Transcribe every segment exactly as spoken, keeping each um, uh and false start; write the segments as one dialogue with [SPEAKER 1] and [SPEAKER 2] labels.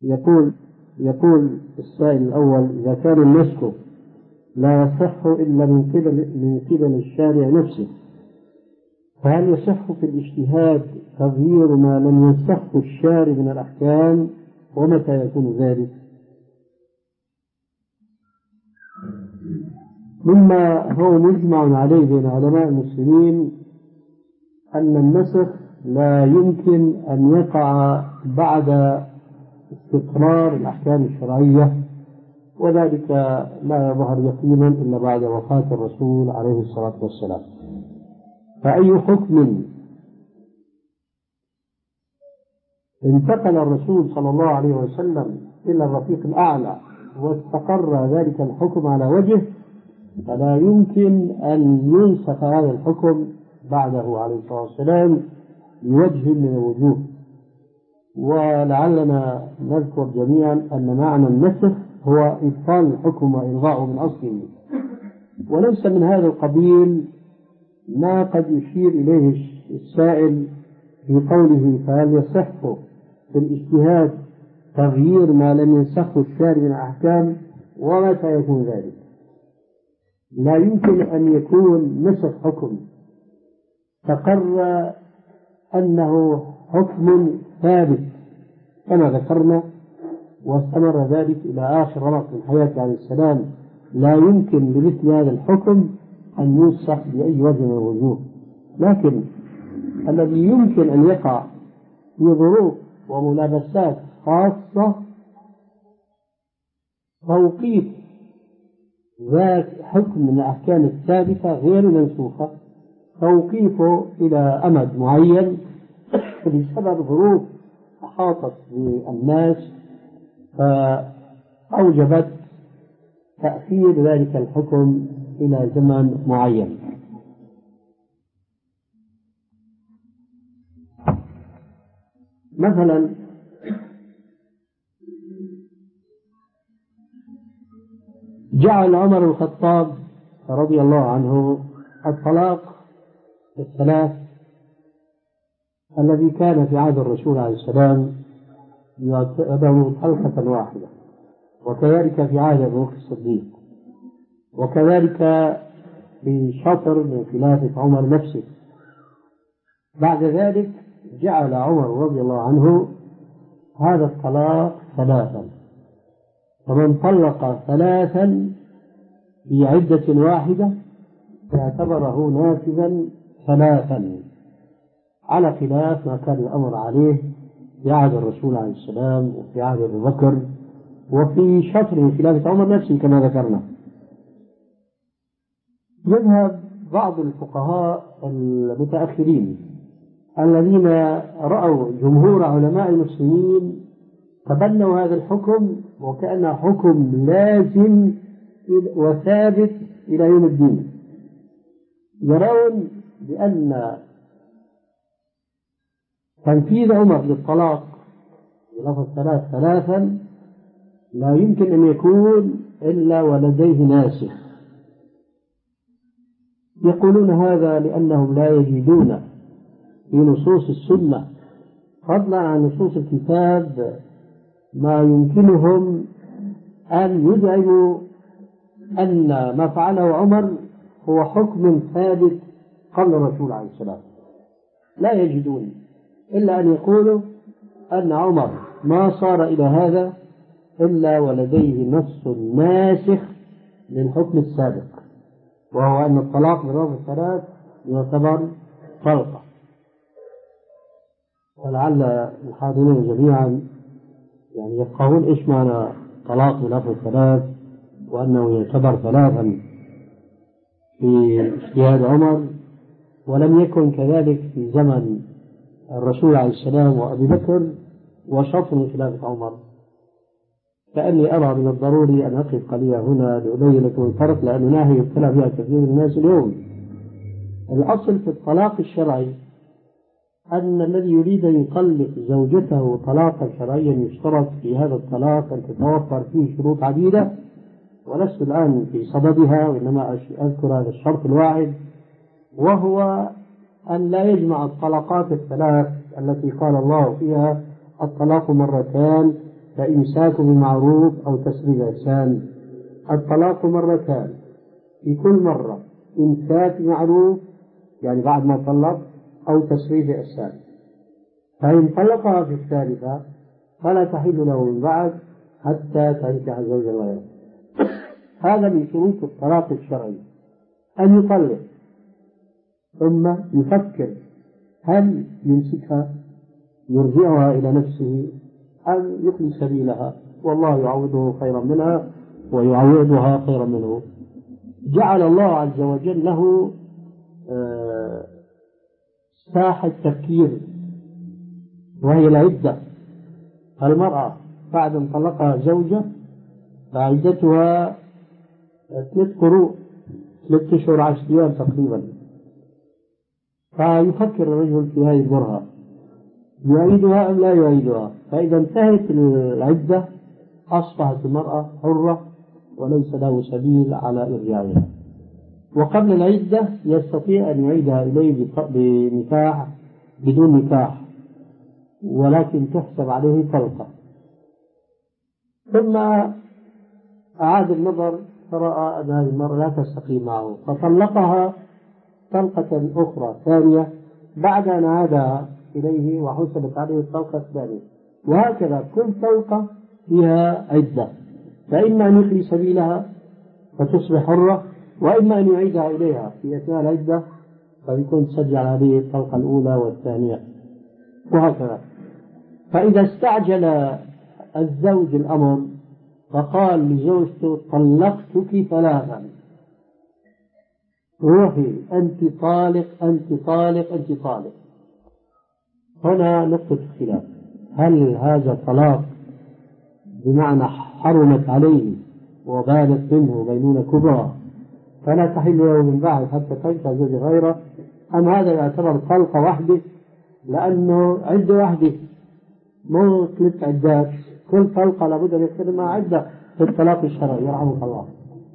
[SPEAKER 1] يقول يقول السائل الأول: إذا كان النسخ لا يصح إلا من قبل من قبل الشارع نفسه، فهل يصح في الاجتهاد تغيير ما لم ينسخه الشارع من الأحكام، ومتى يكون ذلك؟ مما هو مجمع عليه بين علماء المسلمين أن النسخ لا يمكن أن يقع بعد استقرار الأحكام الشرعية، وذلك لا يظهر يقينا إلا بعد وفاة الرسول عليه الصلاة والسلام. فأي حكم انتقل الرسول صلى الله عليه وسلم إلى الرفيق الأعلى واستقر ذلك الحكم على وجه، فلا يمكن أن ينسخ هذا الحكم بعده عليه الصلاة والسلام بوجه من الوجوه. ولعلنا نذكر جميعا أن معنى النسخ هو إبطال الحكم وإلغاؤه من أصله، وليس من هذا القبيل ما قد يشير إليه السائل في قوله: فهل يصح في الاجتهاد تغيير ما لم ينسخه الشارع من الأحكام، ومتى يكون ذلك؟ لا يمكن أن يكون نسخ حكم تقر أنه حكم ثابت كما ذكرنا واستمر ذلك إلى آخر رمق من حياته عليه السلام، لا يمكن لمثل هذا الحكم أن ينسخ بأي وجه من الوجوه. لكن الذي يمكن أن يقع في ظروف وملابسات خاصة توقيف ذات حكم من الأحكام الثابتة غير منسوخة، توقيفه إلى أمد معين بسبب ظروف أحاطت بالناس فأوجبت تأخير ذلك الحكم إلى زمن معين. مثلا جعل عمر الخطاب رضي الله عنه الطلاق الثلاث الذي كان في عهد الرسول عليه السلام يعتبر طلقة واحدة، وكذلك في عهد أبي بكر الصديق، وكذلك في شطر من خلافة عمر نفسه. بعد ذلك جعل عمر رضي الله عنه هذا الطلاق ثلاثا، فمن طلق ثلاثا في عدة واحدة اعتبره نافذا ثلاثا، على خلاف ما كان الأمر عليه في عهد الرسول عليه السلام وفي عهد أبي بكر وفي شطر من خلافة عمر نفسه كما ذكرنا. يذهب بعض الفقهاء المتأخرين الذين رأوا جمهور علماء المسلمين تبنوا هذا الحكم وكأنه حكم لازم وثابت إلى يوم الدين، يرون بأن تنفيذ عمر للطلاق بلفظ ثلاث ثلاثا لا يمكن أن يكون إلا ولديه ناسخ. يقولون هذا لأنهم لا يجدون في نصوص السنة فضلا عن نصوص الكتاب ما يمكنهم أن يدعوا أن ما فعله عمر هو حكم ثابت قبل الرسول عليه السلام. لا يجدون إلا أن يقولوا أن عمر ما صار إلى هذا إلا ولديه نص ناسخ للحكم السابق، وهو أن الطلاق بالرفع الثلاث يعتبر طلقة. ولعل الحاضرين جميعا يعني يفقهون إيش معنى طلاق بالرفع الثلاث، وأنه يعتبر ثلاثا في اجتهاد عمر، ولم يكن كذلك في زمن الرسول عليه السلام وأبي بكر وشطر من خلافة عمر. كأني أرى من الضروري أن أقف قليلا هنا لأبين لكم الفرق، لأننا هي يبتلى بها كثير من الناس اليوم. الأصل في الطلاق الشرعي أن الذي يريد أن يطلق زوجته طلاقا شرعيا يشترط في هذا الطلاق أن تتوفر فيه شروط عديدة، ولست الآن في صددها وإنما أذكر هذا الشرط الواحد، وهو أن لا يجمع الطلقات الثلاث التي قال الله فيها الطلاق مرتان فإمساك بمعروف أو تسريح إحسان. الطلاق مرتان، في كل مرة إمساك بمعروف يعني بعد ما طلق أو تسريح إحسان. فإن طلقها في الثالثة فلا تحل له من بعد حتى تنكح زوجا غيره. هذا من شروط الطلاق الشرعي، أن يطلق ثم يفكر هل يمسكها يرجعها إلى نفسه أم يخلي سبيلها، والله يعوضه خيرا منها ويعوضها خيرا منه. جعل الله عز وجل له ساحة تفكير وهي العدة. المرأة بعد ان طلقها زوجة فعدتها ثلاث قروء، ثلاث أشهر عشر أيام تقريبا. فيفكر الرجل في هذه البرهة يعيدها أم لا يعيدها، فإذا انتهت العدة أصبحت المرأة حرة وليس له سبيل على إرجاعها. وقبل العدة يستطيع أن يعيدها إليه بنكاح بدون نكاح، ولكن تحسب عليه طلقة. ثم أعاد النظر فرأى أن هذه المرأة لا تستقيم معه فطلقها طلقة أخرى ثانية بعد أن عادها إليه وحسبت عليه الطلقة الثانية. وهكذا كل طلقة فيها عدة، فإما أن يخلي سبيلها فتصبح حرة، وإما أن يعيدها إليها في أثناء العدة فيكون تسجل عليه الطلقة الأولى والثانية، وهكذا. فإذا استعجل الزوج الأمر فقال لزوجته طلقتك ثلاثا، روحي أنت طالق أنت طالق أنت طالق، هنا نقطة خلاف. هل هذا الطلاق بمعنى حرمت عليه وبانت منه بينونة كبرى فلا تحل له من بعد حتى تنكح زوج غيره، أم هذا يعتبر طلقة واحدة لأنه عدة واحدة مو ثلاث عدات، كل طلقة لابد أن يكون مع عدة في الطلاق الشرعي يرحمك الله.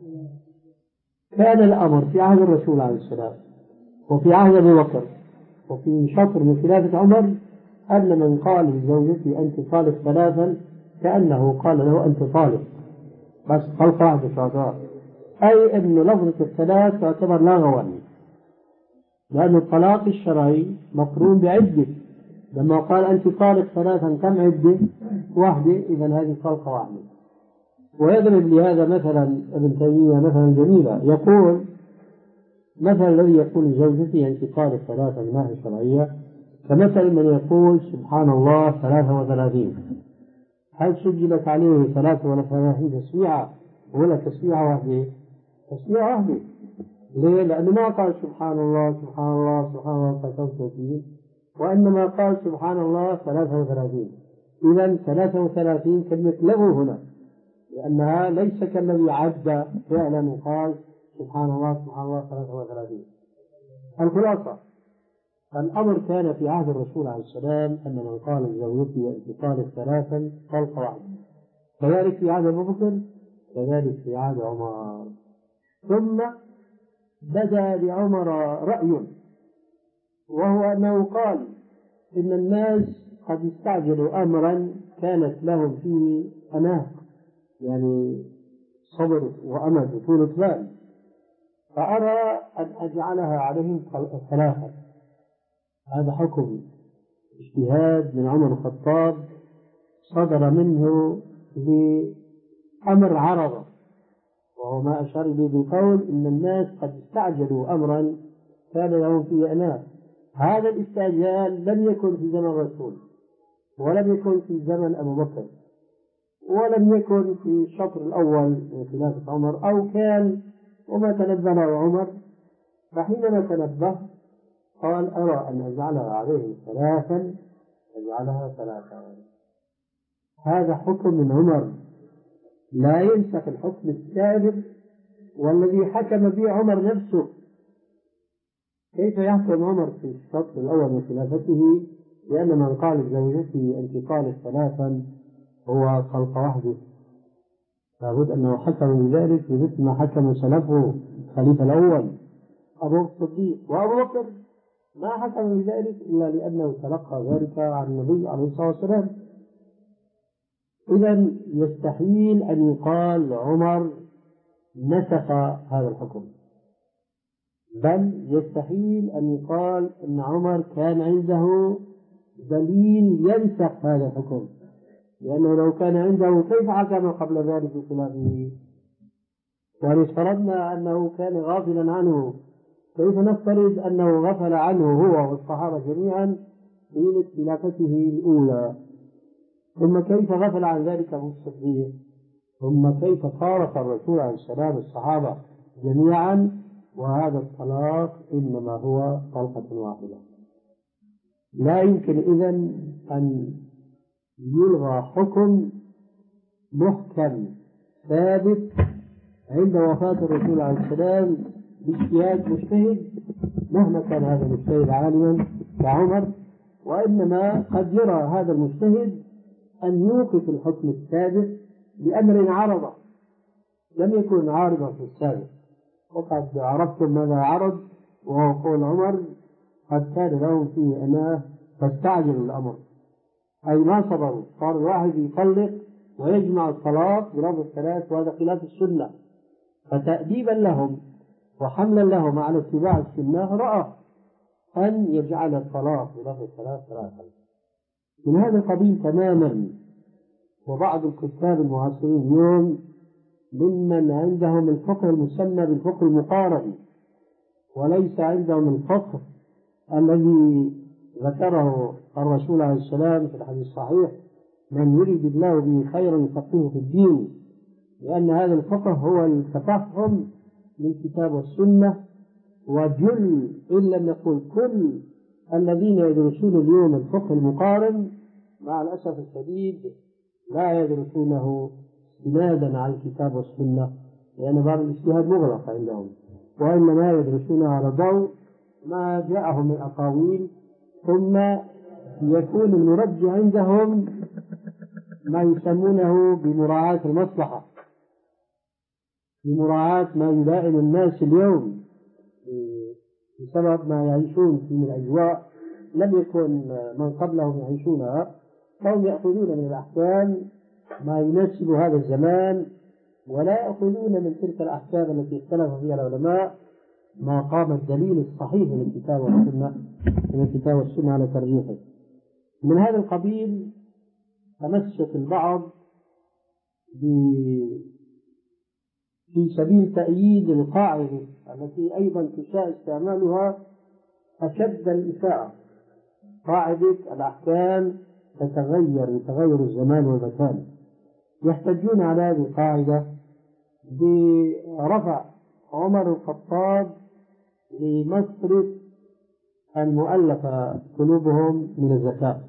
[SPEAKER 1] كان الأمر في عهد الرسول عليه السلام وفي عهد أبي بكر وفي شطر من خلافة عمر أن من قال لزوجته أنت طالق ثلاثا كأنه قال له أنت طالق، بس طلقة واحدة تعتبر، أي أن لفظة الثلاث تعتبر لا غواني، لأن الطلاق الشرعي مقرون بعدة. لما قال أنت طالق ثلاثا كم عدة؟ واحدة، إذا هذه طلقة واحدة. ويضرب لهذا مثلا ابن تيمية مثلا جميلة، يقول مثل الذي يقول لزوجته أنت طالق ثلاثا من ناحية شرعية كمثل من يقول سبحان الله ثلاثة وثلاثين، هل سجلت عليه ثلاثة وثلاثين تسبيعة ولا تسبيعة واحدة؟ تسبيعة واحدة. ليه؟ لأنه ما قال سبحان الله سبحان الله سبحان الله ثلاثة وثلاثين، وإنما قال سبحان الله ثلاثة وثلاثين. إذا ثلاثة وثلاثين كلمة لغو هنا، لأنها ليس كالذي عد فعلا وقال سبحان الله سبحان الله ثلاثة وثلاثين. الخلاصة الأمر كان في عهد الرسول عليه السلام أن من قال لزوجته أنت طالق ثلاثا طلقة واحدة، كذلك في عهد أبي بكر كذلك في عهد عمر. ثم بدا لعمر رأي، وهو أنه قال إن الناس قد استعجلوا أمرا كانت لهم فيه أناه، يعني صبر وأمد وطولة بال، فأرى أن أجعلها عليهم ثلاثة. هذا حكم اجتهاد من عمر الخطاب صدر منه بأمر عرضه، وهو ما أشار إليه بقول إن الناس قد استعجلوا أمرا كان لهم فيه أناه. هذا الاستعجال لم يكن في زمن الرسول، ولم يكن في زمن أبو بكر، ولم يكن في الشطر الأول من خلافة عمر، أو كان وما تنبه عمر. فحينما تنبه قال أرى أن أجعلها عليه ثلاثا أجعلها ثلاثا. هذا حكم من عمر لا ينسخ الحكم السابق والذي حكم به عمر نفسه. كيف يحكم عمر في الشطر الأول من خلافته لأن من قال لزوجته أنت طالق ثلاثا هو طلقة واحدة؟ لابد أنه حكم بذلك بمثل ما حكم سلفه الخليفة الأول أبو الصديق، وأبو بكر ما حكم بذلك إلا لأنه تلقى ذلك عن النبي عليه الصلاة والسلام. إذا يستحيل أن يقال عمر نسخ هذا الحكم، بل يستحيل أن يقال أن عمر كان عنده دليل ينسخ هذا الحكم، لأنه لو كان عنده كيف حكم قبل ذلك بخلافه؟ وإن افترضنا أنه كان غافلا عنه كيف نفترض أنه غفل عنه هو والصحابة جميعا في خلافته الأولى؟ ثم كيف غفل عن ذلك أبو الصديق؟ ثم كيف فارق الرسول عليه السلام الصحابة جميعا وهذا الطلاق إنما هو طلقة واحدة؟ لا يمكن إذن أن يلغى حكم محكم ثابت عند وفاة الرسول عليه السلام باجتهاد مجتهد مهما كان هذا المجتهد عالما كعمر، وإنما قد يرى هذا المجتهد أن يوقف الحكم الثابت بأمر عرض لم يكن عارضا في السابق، وقد عرفتم ماذا عرض، وهو قول عمر قد كان لهم فيه أناه فاستعجلوا الأمر، أي ما صبروا، صار الواحد يطلق ويجمع الطلاق بلفظ الثلاث، وهذا خلاف السنة، فتأديبا لهم وحملا لهم على اتباع السنة رأى أن يجعل الطلاق بلفظ الثلاث ثلاثا من هذا القبيل تماما. وبعض الكتاب المعاصرين اليوم ممن عندهم الفقه المسمى بالفقه المقارن، وليس عندهم الفقه الذي ذكره الرسول عليه السلام في الحديث الصحيح: من يريد الله به خيرا يفقهه في الدين، لأن هذا الفقه هو التفهم للكتاب والسنة. وجل إن لم نقل كل الذين يدرسون اليوم الفقه المقارن مع الأسف الشديد لا يدرسونه استنادا على الكتاب والسنة، لأن باب الاجتهاد مغلق عندهم، وإنما يدرسونه على ضوء ما جاءهم من أقاويل، ثم يكون المرجع عندهم ما يسمونه بمراعاة المصلحة، بمراعاة ما يلائم الناس اليوم بسبب ما يعيشون في الأجواء لم يكن من قبلهم يعيشونها، فهم يأخذون من الأحكام ما يناسب هذا الزمان، ولا يأخذون من تلك الأحكام التي اختلف فيها العلماء ما قام الدليل الصحيح من الكتاب والسنة من الكتاب والسنة على ترجيحه. من هذا القبيل تمسك البعض في سبيل تأييد القاعدة التي أيضا تشاء استعمالها أشد الإساءة، قاعدة الأحكام تتغير بتغير الزمان والمكان. يحتجون على هذه القاعدة برفع عمر الخطاب لمصرف المؤلف قلوبهم من الزكاة،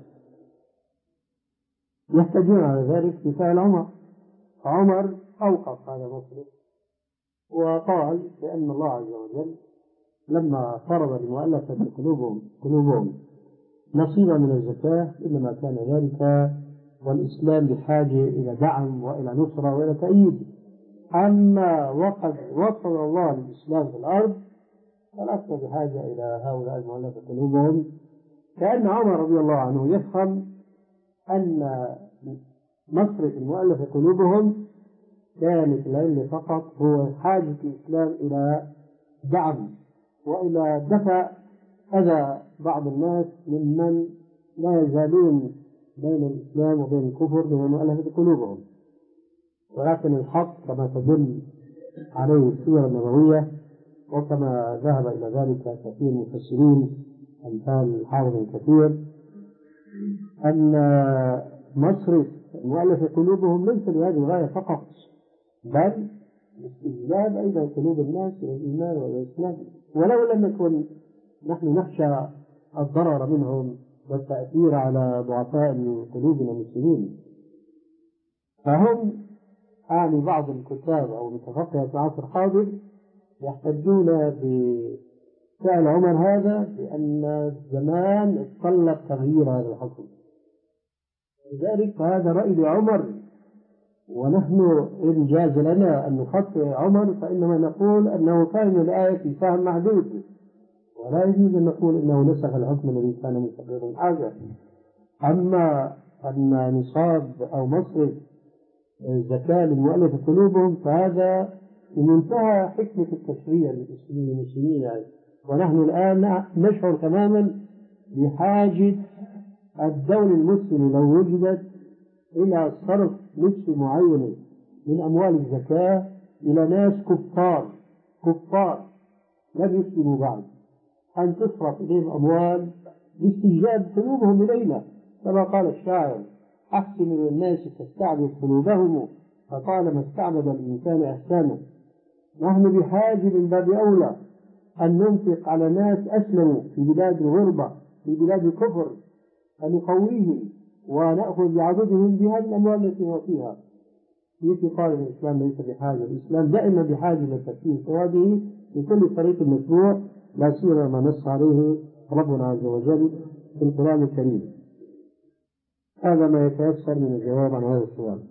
[SPEAKER 1] يحتجون على ذلك بفعل عمر، فعمر أوقف هذا المصرف وقال بأن الله عز وجل لما فرض لمؤلفة قلوبهم قلوبهم نصيبا من الزكاة إنما كان ذلك والإسلام بحاجة إلى دعم وإلى نصرة وإلى تأييد، أما وقد وصل الله للإسلام في الأرض فلسنا بحاجة إلى هؤلاء المؤلفة قلوبهم. كأن عمر رضي الله عنه يفهم أن مصرف المؤلفة قلوبهم كانت العلة فقط هو حاجة الإسلام إلى دعم وإلى دفع أذى بعض الناس ممن لا يزالون بين الإسلام وبين الكفر بمؤلفة قلوبهم. ولكن الحق كما تدل عليه السيرة النبوية وكما ذهب إلى ذلك كثير من المفسرين أمثال الحافظ ابن كثير أن مصرف مؤلفة قلوبهم ليس لهذه الغاية فقط، بل استجلاب أيضا قلوب الناس إلى الإيمان والإسلام، ولو لم نكن نحن نخشى الضرر منهم والتأثير على ضعفاء قلوبنا المسلمين. فهم أعني بعض الكتاب أو المتفقهة في العصر الحاضر يحتجون بفعل عمر هذا بأن الزمان اتطلب تغيير هذا الحكم، لذلك فهذا رأي لعمر، ونحن إن جاز لنا أن نخطئ عمر فإنما نقول أنه فهم الآية فهم محدود، ولا يجوز أن نقول أنه نسخ الحكم الذي كان مستقر حاجة. أما أن نصاب أو مصرف الزكاة للمؤلف قلوبهم، فهذا في منتهى حكمة التشريع للمسلمين يعني. ونحن الآن نشعر تماما بحاجة الدولة المسلمة لو وجدت إلى صرف نسبة معينة من أموال الزكاة إلى ناس كفار كفار لم يسلموا بعد، أن تصرف إليهم أموال لاستجلاب قلوبهم إلينا، كما قال الشاعر: أحسن من الناس تستعبد قلوبهم فطالما استعبد الإنسان إحسانه. نحن بحاجة من باب أولى أن ننفق على ناس أسلموا في بلاد الغربة في بلاد الكفر، أن نقويهم ونأخذ بعضدهم بهذه الأموال التي نعطيها. في قال الإسلام ليس بحاجة، الإسلام دائما بحاجة إلى تكفير ثوابه بكل طريق مشروع، لا سيما ما نص عليه ربنا عز وجل في القرآن الكريم. هذا ما يتيسر من الجواب عن هذا السؤال.